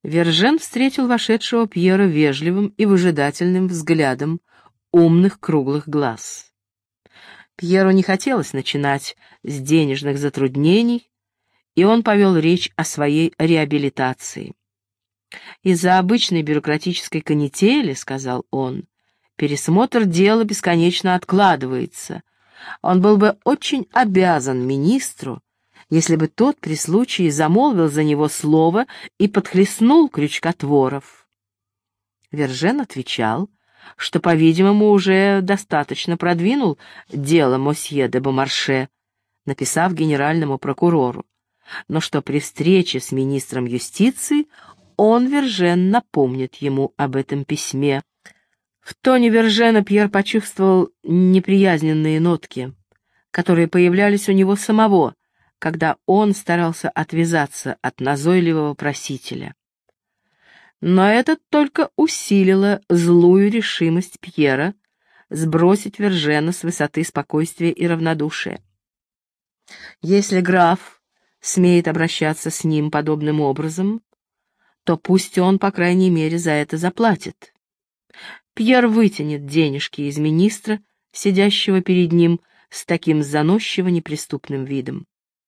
Вержен встретил вошедшего Пьера вежливым и выжидательным взглядом умных круглых глаз. Пьеру не хотелось начинать с денежных затруднений, и он повел речь о своей реабилитации. «Из-за обычной бюрократической канители, — сказал он, — пересмотр дела бесконечно откладывается. Он был бы очень обязан министру, если бы тот при случае замолвил за него слово и подхлестнул крючкотворов». Вержен отвечал, что, по-видимому, уже достаточно продвинул дело мосье де Бомарше, написав генеральному прокурору, но что при встрече с министром юстиции он, Вержен, напомнит ему об этом письме. В тоне Вержена Пьер почувствовал неприязненные нотки, которые появлялись у него самого, когда он старался отвязаться от назойливого просителя. Но это только усилило злую решимость Пьера сбросить Вержена с высоты спокойствия и равнодушия. Если граф смеет обращаться с ним подобным образом, то пусть он, по крайней мере, за это заплатит. Пьер вытянет денежки из министра, сидящего перед ним с таким заносчиво неприступным видом.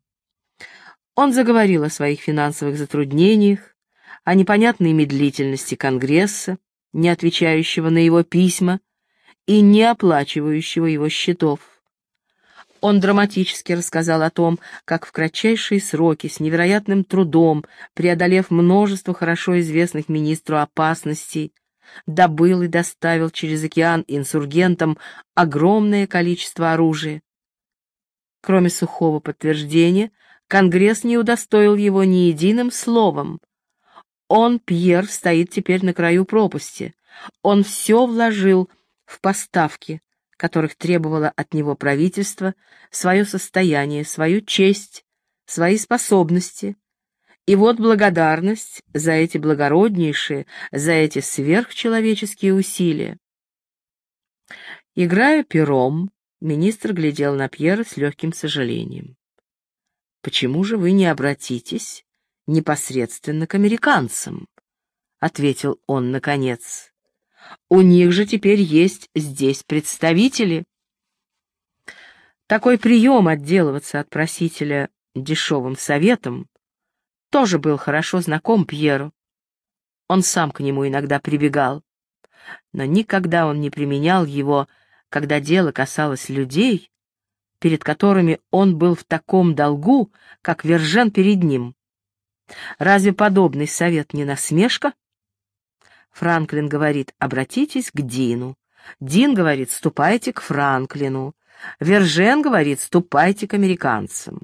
Он заговорил о своих финансовых затруднениях, о непонятной медлительности Конгресса, не отвечающего на его письма и не оплачивающего его счетов. Он драматически рассказал о том, как в кратчайшие сроки, с невероятным трудом, преодолев множество хорошо известных министру опасностей, добыл и доставил через океан инсургентам огромное количество оружия. Кроме сухого подтверждения, Конгресс не удостоил его ни единым словом. Он, Пьер, стоит теперь на краю пропасти. Он все вложил в поставки, которых требовало от него правительство, свое состояние, свою честь, свои способности. И вот благодарность за эти благороднейшие, за эти сверхчеловеческие усилия. Играя пером, министр глядел на Пьера с легким сожалением. «Почему же вы не обратитесь непосредственно к американцам?» — ответил он наконец. «У них же теперь есть здесь представители». Такой прием отделываться от просителя дешевым советом тоже был хорошо знаком Пьеру. Он сам к нему иногда прибегал, но никогда он не применял его, когда дело касалось людей, перед которыми он был в таком долгу, как Вержен перед ним. Разве подобный совет не насмешка? Франклин говорит: обратитесь к Дину. Дин говорит: ступайте к Франклину. Вержен говорит: ступайте к американцам.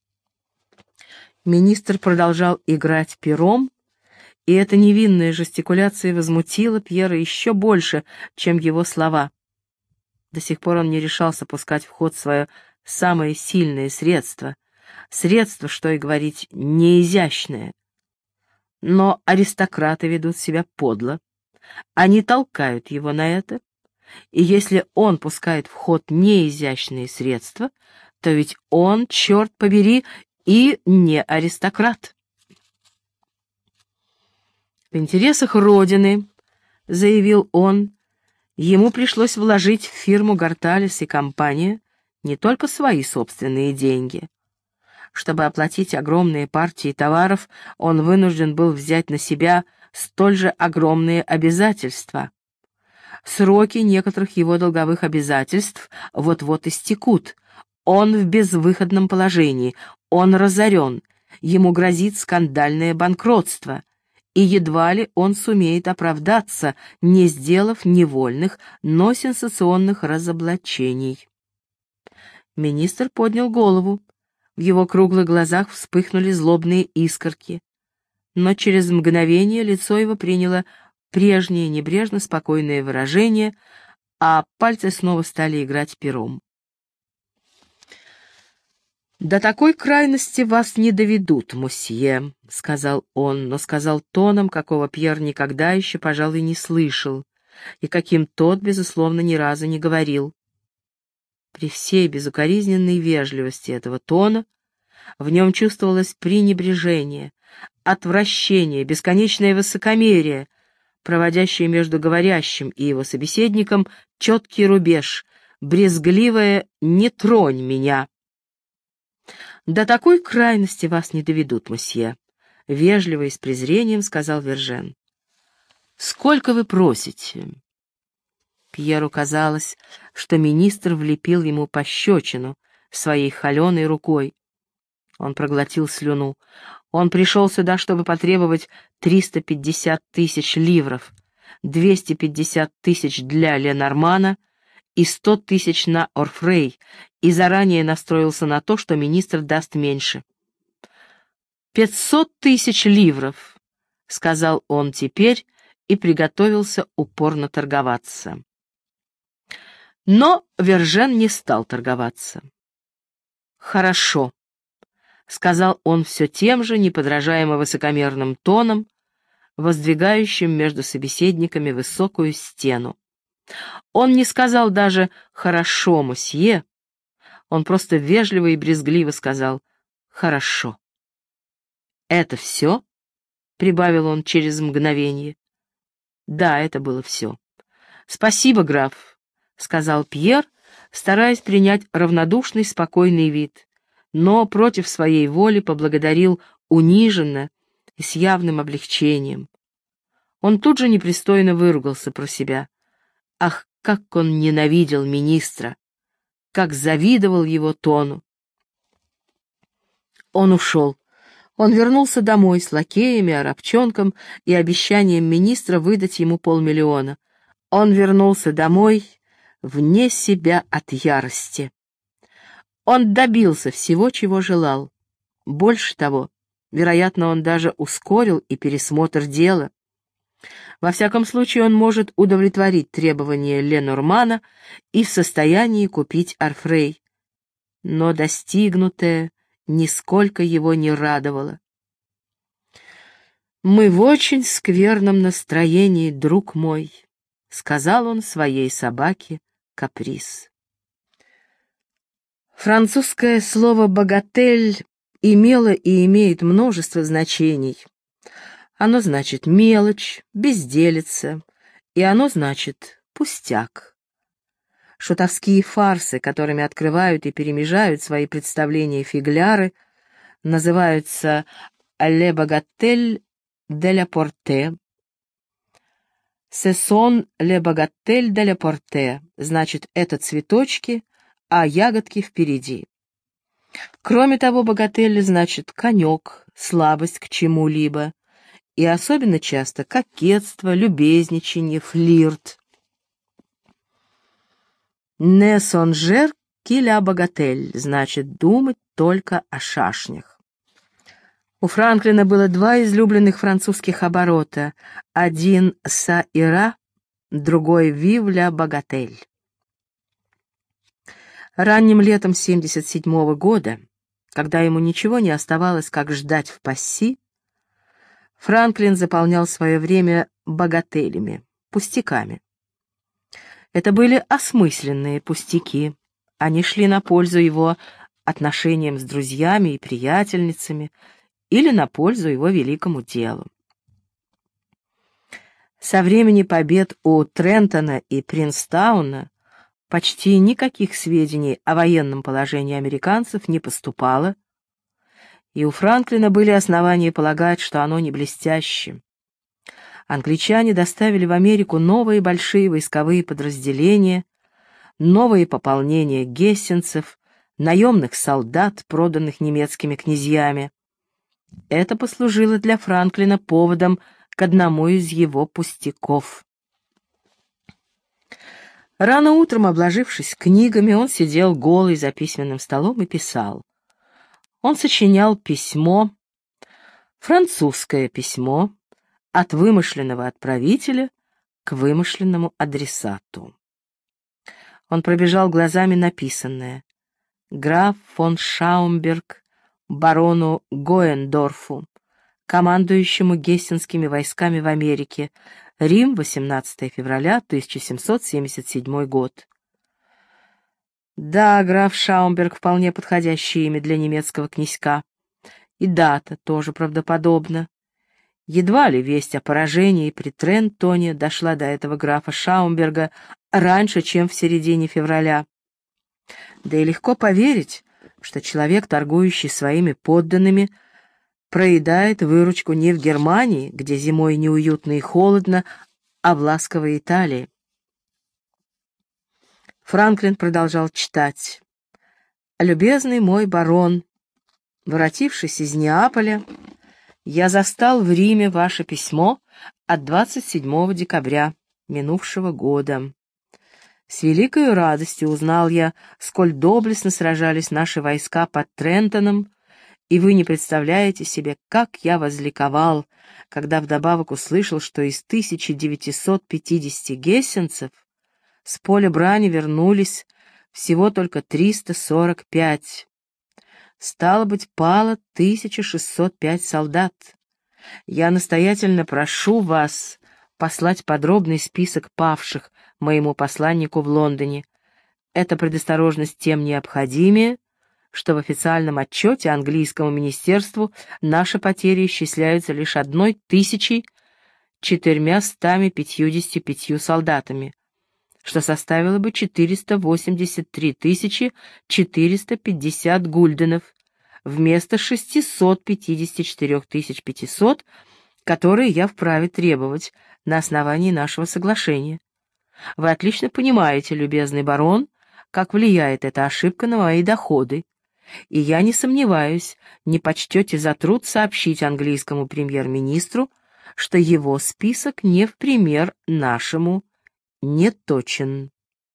Министр продолжал играть пером, и эта невинная жестикуляция возмутила Пьера еще больше, чем его слова. До сих пор он не решался пускать в ход свое самое сильное средство, что и говорить, неизящное. Но аристократы ведут себя подло, они толкают его на это, и если он пускает в ход неизящные средства, то ведь он, черт побери, и не аристократ. В интересах Родины, заявил он, ему пришлось вложить в фирму Горталес и компания не только свои собственные деньги. Чтобы оплатить огромные партии товаров, он вынужден был взять на себя столь же огромные обязательства. Сроки некоторых его долговых обязательств вот-вот истекут. Он в безвыходном положении, он разорен, ему грозит скандальное банкротство, и едва ли он сумеет оправдаться, не сделав невольных, но сенсационных разоблачений. Министр поднял голову. В его круглых глазах вспыхнули злобные искорки. Но через мгновение лицо его приняло прежнее небрежно спокойное выражение, а пальцы снова стали играть пером. «До такой крайности вас не доведут, мосье», — сказал он, но сказал тоном, какого Пьер никогда еще, пожалуй, не слышал, и каким тот, безусловно, ни разу не говорил. При всей безукоризненной вежливости этого тона в нем чувствовалось пренебрежение, отвращение, бесконечное высокомерие, проводящее между говорящим и его собеседником четкий рубеж, брезгливое «не тронь меня». «До такой крайности вас не доведут, мосье», — вежливо и с презрением сказал Вержен. «Сколько вы просите?» Пьеру казалось, что министр влепил ему пощечину своей холеной рукой. Он проглотил слюну. Он пришел сюда, чтобы потребовать 350 тысяч ливров, 250 тысяч для Ленормана и 100 тысяч на Орфрей, и заранее настроился на то, что министр даст меньше. 500 тысяч ливров, — сказал он теперь и приготовился упорно торговаться. Но Вержен не стал торговаться. «Хорошо», — сказал он все тем же неподражаемо высокомерным тоном, воздвигающим между собеседниками высокую стену. Он не сказал даже «хорошо, мосье», он просто вежливо и брезгливо сказал «хорошо». «Это все?» — прибавил он через мгновение. «Да, это было все». «Спасибо, граф», — сказал Пьер, стараясь принять равнодушный, спокойный вид, но против своей воли поблагодарил униженно и с явным облегчением. Он тут же непристойно выругался про себя. Ах, как он ненавидел министра! Как завидовал его тону! Он ушел. Он вернулся домой с лакеями, арабчонком и обещанием министра выдать ему 500 000. Он вернулся домой вне себя от ярости. Он добился всего, чего желал. Больше того, вероятно, он даже ускорил и пересмотр дела. Во всяком случае, он может удовлетворить требования Ленормана и в состоянии купить Орфрей. Но достигнутое нисколько его не радовало. «Мы в очень скверном настроении, друг мой», — сказал он своей собаке Каприз. Французское слово «богатель» имело и имеет множество значений. Оно значит мелочь, безделица, и оно значит пустяк. Шутовские фарсы, которыми открывают и перемежают свои представления фигляры, называются «Le bagatelle de la portée». «Ce sont les bagatelles de la portée», значит, это цветочки, а ягодки впереди. Кроме того, богатель значит конек, слабость к чему-либо, и особенно часто кокетство, любезничание, флирт. «Не соnger qu'il a bagatelle» значит думать только о шашнях. У Франклина было 2 излюбленных французских оборота, один «ça ira», другой «vive la bagatelle». Ранним летом 1977 года, когда ему ничего не оставалось, как ждать в Пасси, Франклин заполнял свое время богателями, пустяками. Это были осмысленные пустяки, они шли на пользу его отношениям с друзьями и приятельницами или на пользу его великому делу. Со времени побед у Трентона и Принстауна почти никаких сведений о военном положении американцев не поступало, и у Франклина были основания полагать, что оно не блестяще. Англичане доставили в Америку новые большие войсковые подразделения, новые пополнения гессенцев, наемных солдат, проданных немецкими князьями. Это послужило для Франклина поводом к одному из его пустяков. Рано утром, обложившись книгами, он сидел голый за письменным столом и писал. Он сочинял письмо, французское письмо, от вымышленного отправителя к вымышленному адресату. Он пробежал глазами написанное. Граф фон Шаумберг барону Гоендорфу, командующему гессенскими войсками в Америке, Рим, 18 февраля 1777 год. Да, граф Шаумберг — вполне подходящее имя для немецкого князька. И дата тоже правдоподобна. Едва ли весть о поражении при Трентоне дошла до этого графа Шаумберга раньше, чем в середине февраля. Да и легко поверить, что человек, торгующий своими подданными, проедает выручку не в Германии, где зимой неуютно и холодно, а в ласковой Италии. Франклин продолжал читать. «Любезный мой барон, воротившись из Неаполя, я застал в Риме ваше письмо от 27 декабря минувшего года. С великой радостью узнал я, сколь доблестно сражались наши войска под Трентоном, и вы не представляете себе, как я возликовал, когда вдобавок услышал, что из 1950 гессенцев с поля брани вернулись всего только 345. Стало быть, пало 1605 солдат. Я настоятельно прошу вас послать подробный список павших моему посланнику в Лондоне. Эта предосторожность тем необходимее, что в официальном отчете английскому министерству наши потери исчисляются лишь 1455 солдатами, что составило бы 483 450 гульденов вместо 654 500, которые я вправе требовать на основании нашего соглашения. Вы отлично понимаете, любезный барон, как влияет эта ошибка на мои доходы, и я не сомневаюсь, не почтете за труд сообщить английскому премьер-министру, что его список не в пример нашему не точен».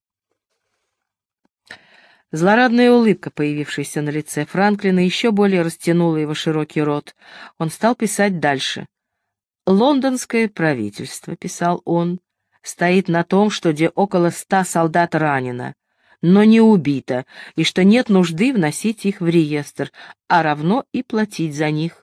Злорадная улыбка, появившаяся на лице Франклина, еще более растянула его широкий рот. Он стал писать дальше. «Лондонское правительство», — писал он, — «стоит на том, что где около 100 солдат ранено, но не убито, и что нет нужды вносить их в реестр, а равно и платить за них.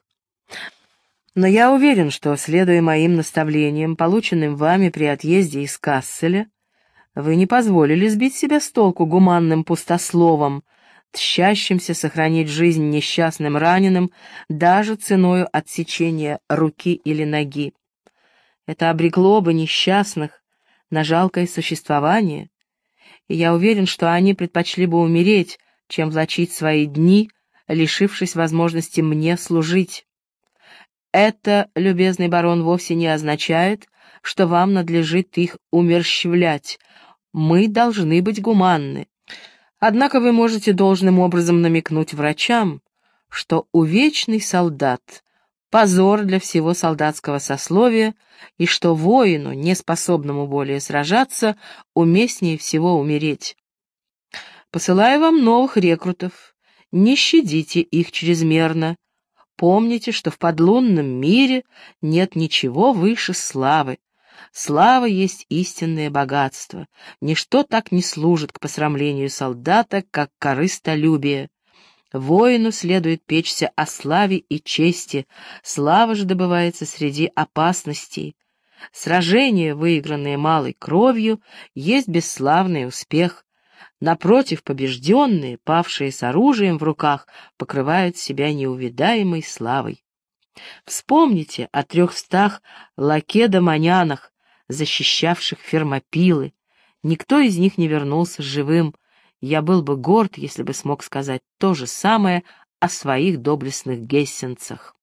Но я уверен, что, следуя моим наставлениям, полученным вами при отъезде из Касселя, вы не позволили сбить себя с толку гуманным пустословом, тщащимся сохранить жизнь несчастным раненым даже ценою отсечения руки или ноги. Это обрекло бы несчастных на жалкое существование, и я уверен, что они предпочли бы умереть, чем влачить свои дни, лишившись возможности мне служить. Это, любезный барон, вовсе не означает, что вам надлежит их умерщвлять. Мы должны быть гуманны. Однако вы можете должным образом намекнуть врачам, что увечный солдат — позор для всего солдатского сословия, и что воину, неспособному более сражаться, уместнее всего умереть. Посылаю вам новых рекрутов, не щадите их чрезмерно. Помните, что в подлунном мире нет ничего выше славы. Слава есть истинное богатство. Ничто так не служит к посрамлению солдата, как корыстолюбие. Воину следует печься о славе и чести, слава же добывается среди опасностей. Сражение, выигранное малой кровью, есть бесславный успех. Напротив, побежденные, павшие с оружием в руках, покрывают себя неувидаемой славой. Вспомните о 300 лакедемонянах, защищавших Фермопилы. Никто из них не вернулся живым. Я был бы горд, если бы смог сказать то же самое о своих доблестных гессенцах.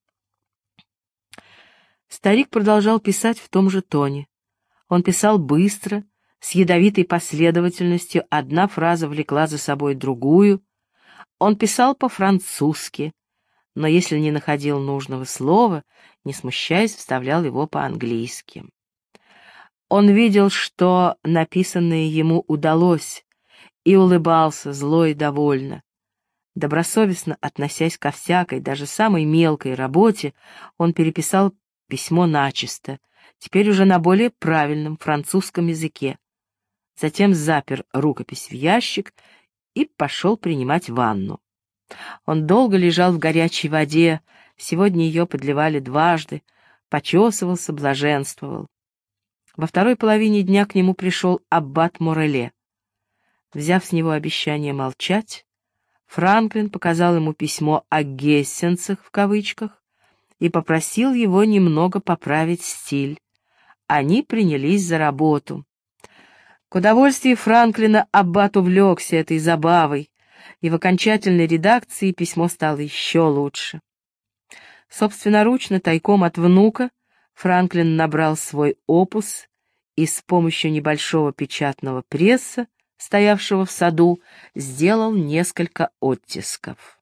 Старик продолжал писать в том же тоне. Он писал быстро, с ядовитой последовательностью, одна фраза влекла за собой другую. Он писал по-французски, но если не находил нужного слова, не смущаясь, вставлял его по-английски. Он видел, что написанное ему удалось, и улыбался зло и довольно. Добросовестно относясь ко всякой, даже самой мелкой работе, он переписал письмо начисто, теперь уже на более правильном французском языке. Затем запер рукопись в ящик и пошел принимать ванну. Он долго лежал в горячей воде, сегодня ее подливали дважды, почесывался, блаженствовал. Во второй половине дня к нему пришел аббат Мореле. Взяв с него обещание молчать, Франклин показал ему письмо о «гессенцах» в кавычках и попросил его немного поправить стиль. Они принялись за работу. К удовольствию Франклина аббат увлекся этой забавой, и в окончательной редакции письмо стало еще лучше. Собственноручно, тайком от внука, Франклин набрал свой опус и с помощью небольшого печатного пресса, стоявшего в саду, сделал несколько оттисков.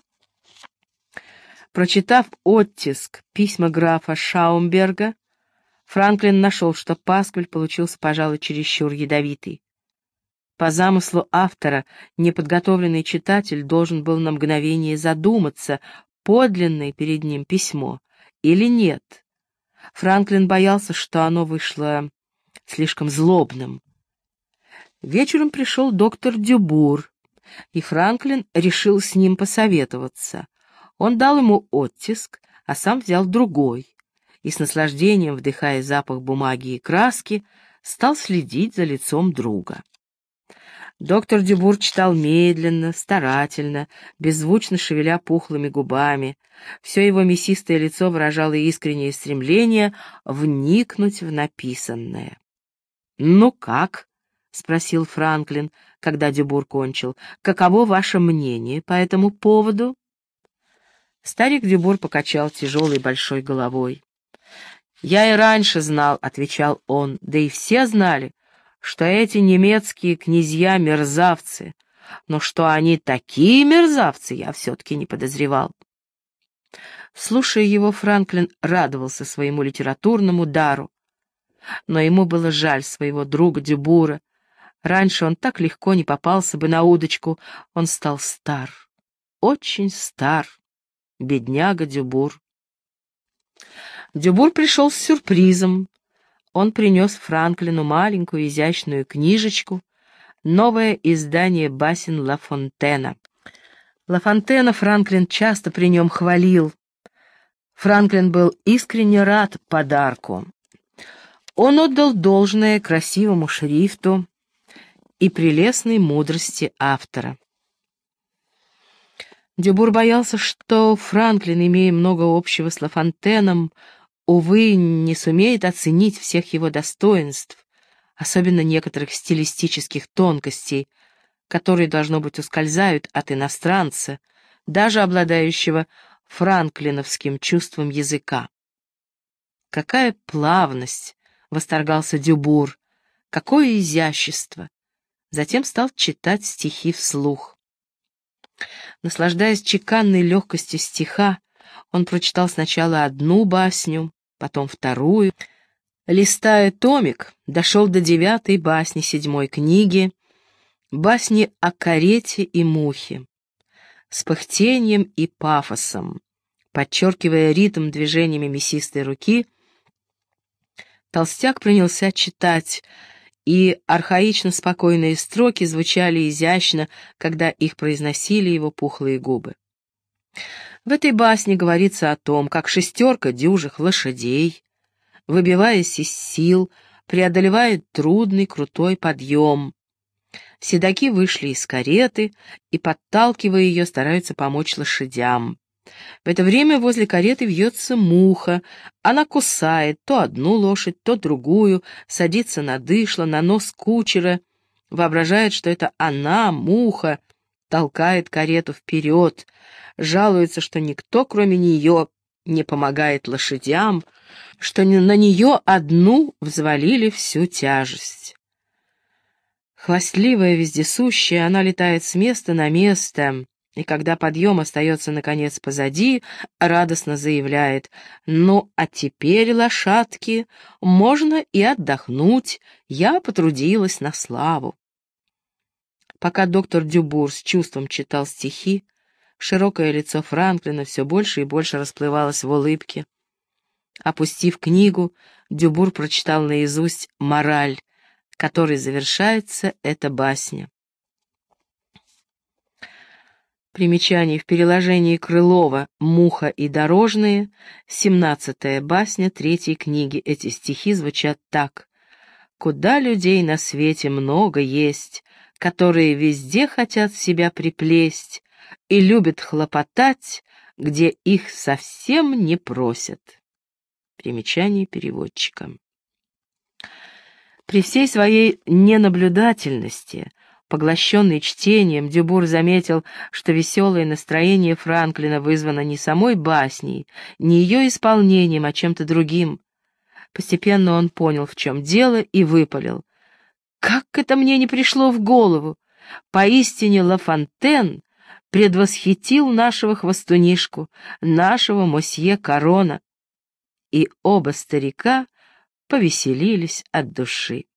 Прочитав оттиск письма графа Шаумберга, Франклин нашел, что пасквиль получился, пожалуй, чересчур ядовитый. По замыслу автора, неподготовленный читатель должен был на мгновение задуматься, подлинное перед ним письмо или нет. Франклин боялся, что оно вышло слишком злобным. Вечером пришел доктор Дюбур, и Франклин решил с ним посоветоваться. Он дал ему оттиск, а сам взял другой, и с наслаждением, вдыхая запах бумаги и краски, стал следить за лицом друга. Доктор Дюбур читал медленно, старательно, беззвучно шевеля пухлыми губами. Все его мясистое лицо выражало искреннее стремление вникнуть в написанное. «Ну как?» — спросил Франклин, когда Дюбур кончил. «Каково ваше мнение по этому поводу?» Старик Дюбур покачал тяжелой большой головой. «Я и раньше знал», — отвечал он, — «да и все знали, что эти немецкие князья — мерзавцы, но что они такие мерзавцы, я все-таки не подозревал». Слушая его, Франклин радовался своему литературному дару, но ему было жаль своего друга Дюбура. Раньше он так легко не попался бы на удочку, он стал стар, очень стар, бедняга Дюбур. Дюбур пришел с сюрпризом. Он принес Франклину маленькую изящную книжечку, новое издание басен Ла Фонтена. Ла Фонтена Франклин часто при нем хвалил. Франклин был искренне рад подарку. Он отдал должное красивому шрифту и прелестной мудрости автора. Дюбур боялся, что Франклин, имея много общего с Ла Фонтеном, увы, не сумеет оценить всех его достоинств, особенно некоторых стилистических тонкостей, которые, должно быть, ускользают от иностранца, даже обладающего франклиновским чувством языка. «Какая плавность!» — восторгался Дюбур. «Какое изящество!» Затем стал читать стихи вслух. Наслаждаясь чеканной легкостью стиха, он прочитал сначала одну басню, потом вторую. Листая томик, дошел до 9-й басни 7-й книги, басни о карете и мухе, с пыхтением и пафосом, подчеркивая ритм движениями мясистой руки. Толстяк принялся читать, и архаично спокойные строки звучали изящно, когда их произносили его пухлые губы. В этой басне говорится о том, как 6 дюжих лошадей, выбиваясь из сил, преодолевает трудный крутой подъем. Седаки вышли из кареты и, подталкивая ее, стараются помочь лошадям. В это время возле кареты вьется муха. Она кусает то одну лошадь, то другую, садится на дышло, на нос кучера, воображает, что это она, муха, толкает карету вперед, жалуется, что никто, кроме нее, не помогает лошадям, что на нее одну взвалили всю тяжесть. Хвастливая, вездесущая, она летает с места на место, и когда подъем остается, наконец, позади, радостно заявляет: «Ну, а теперь, лошадки, можно и отдохнуть, я потрудилась на славу». Пока доктор Дюбур с чувством читал стихи, широкое лицо Франклина все больше и больше расплывалось в улыбке. Опустив книгу, Дюбур прочитал наизусть мораль, которой завершается эта басня. Примечание: в переложении Крылова «Муха и дорожные», 17-я басня 3-й книги. Эти стихи звучат так: «Куда людей на свете много есть, которые везде хотят себя приплесть и любят хлопотать, где их совсем не просят. Примечание переводчика. При всей своей ненаблюдательности, поглощенный чтением, Дюбур заметил, что веселое настроение Франклина вызвано не самой басней, не ее исполнением, а чем-то другим. Постепенно он понял, в чем дело, и выпалил: «Как это мне не пришло в голову! Поистине Ла Фонтен предвосхитил нашего хвостунишку, нашего мосье Корона». И оба старика повеселились от души.